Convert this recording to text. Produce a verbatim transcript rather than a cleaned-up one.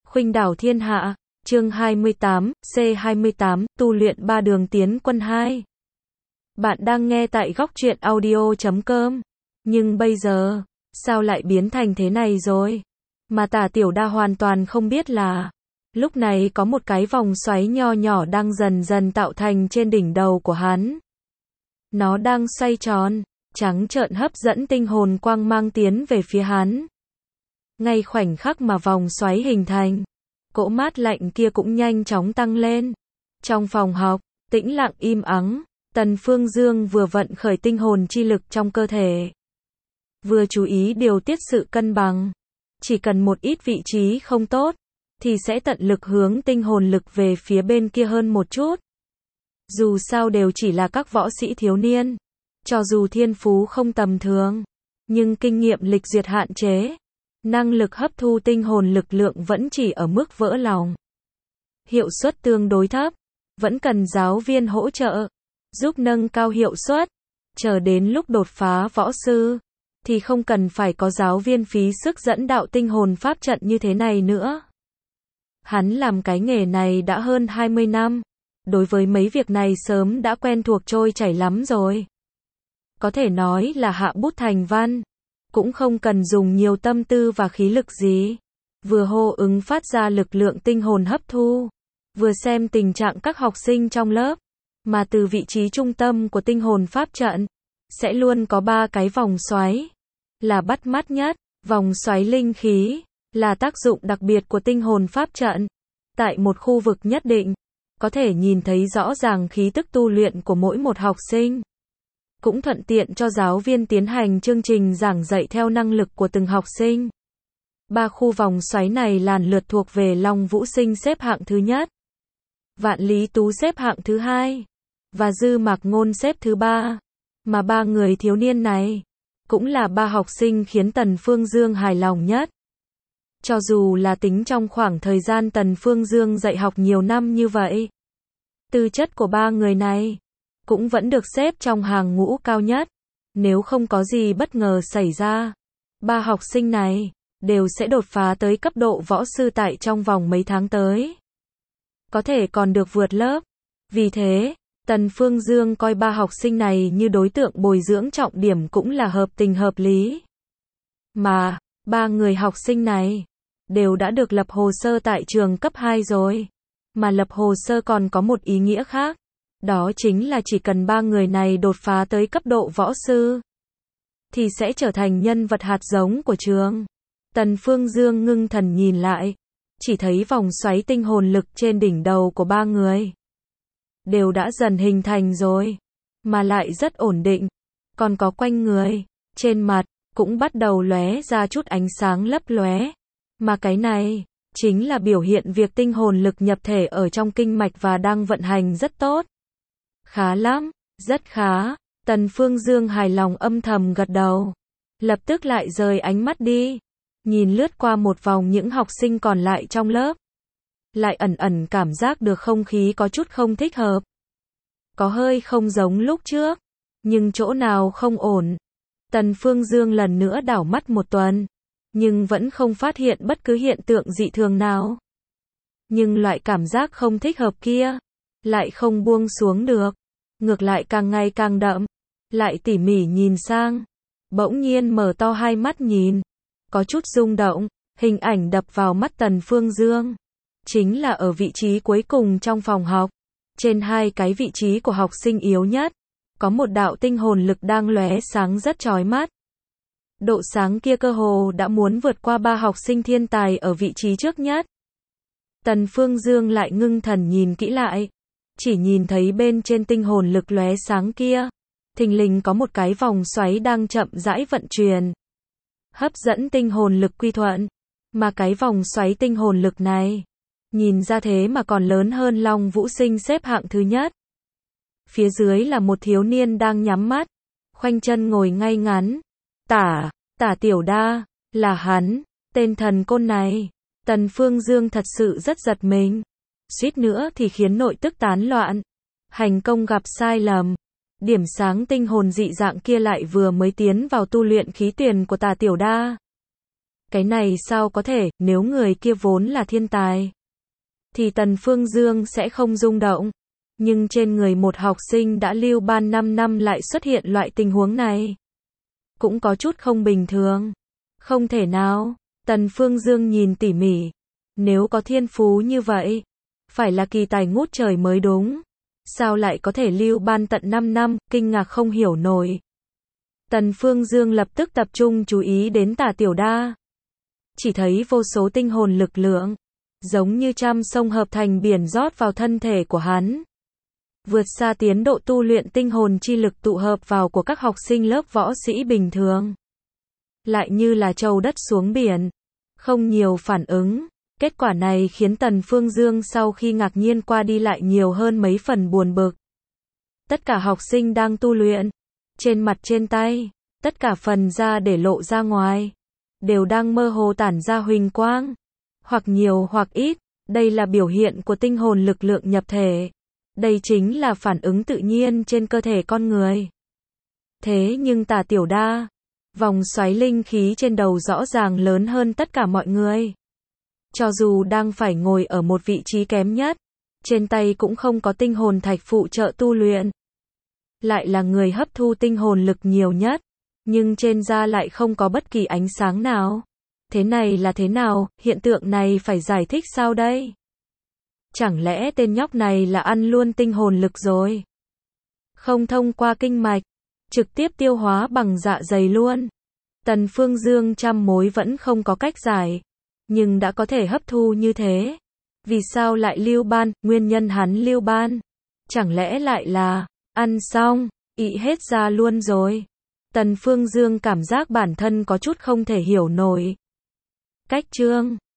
Khuynh đảo thiên hạ, chương hai mươi tám, C hai mươi tám, tu luyện ba đường tiến quân hai. Bạn đang nghe tại góc truyện audio chấm com. Nhưng bây giờ, sao lại biến thành thế này rồi? Mà Tả Tiểu Đa hoàn toàn không biết là, lúc này có một cái vòng xoáy nho nhỏ đang dần dần tạo thành trên đỉnh đầu của hắn. Nó đang xoay tròn, trắng trợn hấp dẫn tinh hồn quang mang tiến về phía hắn. Ngay khoảnh khắc mà vòng xoáy hình thành, cỗ mát lạnh kia cũng nhanh chóng tăng lên. Trong phòng học, tĩnh lặng im ắng, Tần Phương Dương vừa vận khởi tinh hồn chi lực trong cơ thể, vừa chú ý điều tiết sự cân bằng. Chỉ cần một ít vị trí không tốt, thì sẽ tận lực hướng tinh hồn lực về phía bên kia hơn một chút. Dù sao đều chỉ là các võ sĩ thiếu niên, cho dù thiên phú không tầm thường, nhưng kinh nghiệm lịch duyệt hạn chế, năng lực hấp thu tinh hồn lực lượng vẫn chỉ ở mức vỡ lòng. Hiệu suất tương đối thấp, vẫn cần giáo viên hỗ trợ, giúp nâng cao hiệu suất. Chờ đến lúc đột phá võ sư, thì không cần phải có giáo viên phí sức dẫn đạo tinh hồn pháp trận như thế này nữa. Hắn làm cái nghề này đã hơn hai mươi năm, đối với mấy việc này sớm đã quen thuộc trôi chảy lắm rồi. Có thể nói là hạ bút thành văn, cũng không cần dùng nhiều tâm tư và khí lực gì. Vừa hô ứng phát ra lực lượng tinh hồn hấp thu, vừa xem tình trạng các học sinh trong lớp, mà từ vị trí trung tâm của tinh hồn pháp trận, sẽ luôn có ba cái vòng xoáy, là bắt mắt nhất. Vòng xoáy linh khí, là tác dụng đặc biệt của tinh hồn pháp trận. Tại một khu vực nhất định, có thể nhìn thấy rõ ràng khí tức tu luyện của mỗi một học sinh. Cũng thuận tiện cho giáo viên tiến hành chương trình giảng dạy theo năng lực của từng học sinh. Ba khu vòng xoáy này lần lượt thuộc về Long Vũ Sinh xếp hạng thứ nhất, Vạn Lý Tú xếp hạng thứ hai, và Dư Mạc Ngôn xếp thứ ba. Mà ba người thiếu niên này, cũng là ba học sinh khiến Tần Phương Dương hài lòng nhất. Cho dù là tính trong khoảng thời gian Tần Phương Dương dạy học nhiều năm như vậy, tư chất của ba người này cũng vẫn được xếp trong hàng ngũ cao nhất. Nếu không có gì bất ngờ xảy ra, ba học sinh này đều sẽ đột phá tới cấp độ võ sư tại trong vòng mấy tháng tới. Có thể còn được vượt lớp. Vì thế, Tần Phương Dương coi ba học sinh này như đối tượng bồi dưỡng trọng điểm cũng là hợp tình hợp lý. Mà, ba người học sinh này đều đã được lập hồ sơ tại trường cấp hai rồi. Mà lập hồ sơ còn có một ý nghĩa khác. Đó chính là chỉ cần ba người này đột phá tới cấp độ võ sư, thì sẽ trở thành nhân vật hạt giống của trường. Tần Phương Dương ngưng thần nhìn lại, chỉ thấy vòng xoáy tinh hồn lực trên đỉnh đầu của ba người đều đã dần hình thành rồi, mà lại rất ổn định. Còn có quanh người, trên mặt, cũng bắt đầu lóe ra chút ánh sáng lấp lóe. Mà cái này, chính là biểu hiện việc tinh hồn lực nhập thể ở trong kinh mạch và đang vận hành rất tốt. Khá lắm, rất khá. Tần Phương Dương hài lòng âm thầm gật đầu. Lập tức lại rời ánh mắt đi, nhìn lướt qua một vòng những học sinh còn lại trong lớp. Lại ẩn ẩn cảm giác được không khí có chút không thích hợp. Có hơi không giống lúc trước, nhưng chỗ nào không ổn. Tần Phương Dương lần nữa đảo mắt một tuần, nhưng vẫn không phát hiện bất cứ hiện tượng dị thường nào. Nhưng loại cảm giác không thích hợp kia lại không buông xuống được, ngược lại càng ngày càng đậm. Lại tỉ mỉ nhìn sang, bỗng nhiên mở to hai mắt nhìn, có chút rung động. Hình ảnh đập vào mắt Tần Phương Dương chính là ở vị trí cuối cùng trong phòng học, trên hai cái vị trí của học sinh yếu nhất, có một đạo tinh hồn lực đang lóe sáng rất chói mắt. Độ sáng kia cơ hồ đã muốn vượt qua ba học sinh thiên tài ở vị trí trước nhất. Tần Phương Dương lại ngưng thần nhìn kỹ lại, chỉ nhìn thấy bên trên tinh hồn lực lóe sáng kia, thình lình có một cái vòng xoáy đang chậm rãi vận chuyển, hấp dẫn tinh hồn lực quy thuận. Mà cái vòng xoáy tinh hồn lực này, nhìn ra thế mà còn lớn hơn Long Vũ Sinh xếp hạng thứ nhất. Phía dưới là một thiếu niên đang nhắm mắt, khoanh chân ngồi ngay ngắn. Tả, Tả Tiểu Đa, là hắn. Tên thần côn này, Tần Phương Dương thật sự rất giật mình, suýt nữa thì khiến nội tức tán loạn. Hành công gặp sai lầm. Điểm sáng tinh hồn dị dạng kia lại vừa mới tiến vào tu luyện khí tuyển của Tả Tiểu Đa. Cái này sao có thể, nếu người kia vốn là thiên tài, thì Tần Phương Dương sẽ không rung động. Nhưng trên người một học sinh đã lưu ban năm năm lại xuất hiện loại tình huống này. Cũng có chút không bình thường. Không thể nào, Tần Phương Dương nhìn tỉ mỉ. Nếu có thiên phú như vậy, phải là kỳ tài ngút trời mới đúng. Sao lại có thể lưu ban tận năm năm, kinh ngạc không hiểu nổi. Tần Phương Dương lập tức tập trung chú ý đến Tả Tiểu Đa. Chỉ thấy vô số tinh hồn lực lượng, giống như trăm sông hợp thành biển rót vào thân thể của hắn. Vượt xa tiến độ tu luyện tinh hồn chi lực tụ hợp vào của các học sinh lớp võ sĩ bình thường. Lại như là trâu đất xuống biển, không nhiều phản ứng. Kết quả này khiến Tần Phương Dương sau khi ngạc nhiên qua đi lại nhiều hơn mấy phần buồn bực. Tất cả học sinh đang tu luyện, trên mặt trên tay, tất cả phần da để lộ ra ngoài, đều đang mơ hồ tản ra huỳnh quang. Hoặc nhiều hoặc ít, đây là biểu hiện của tinh hồn lực lượng nhập thể. Đây chính là phản ứng tự nhiên trên cơ thể con người. Thế nhưng Tả Tiểu Đa, vòng xoáy linh khí trên đầu rõ ràng lớn hơn tất cả mọi người. Cho dù đang phải ngồi ở một vị trí kém nhất, trên tay cũng không có tinh hồn thạch phụ trợ tu luyện. Lại là người hấp thu tinh hồn lực nhiều nhất, nhưng trên da lại không có bất kỳ ánh sáng nào. Thế này là thế nào, hiện tượng này phải giải thích sao đây? Chẳng lẽ tên nhóc này là ăn luôn tinh hồn lực rồi? Không thông qua kinh mạch, trực tiếp tiêu hóa bằng dạ dày luôn. Tần Phương Dương trăm mối vẫn không có cách giải, nhưng đã có thể hấp thu như thế. Vì sao lại lưu ban, nguyên nhân hắn lưu ban? Chẳng lẽ lại là, ăn xong, ị hết ra luôn rồi? Tần Phương Dương cảm giác bản thân có chút không thể hiểu nổi. Cách chương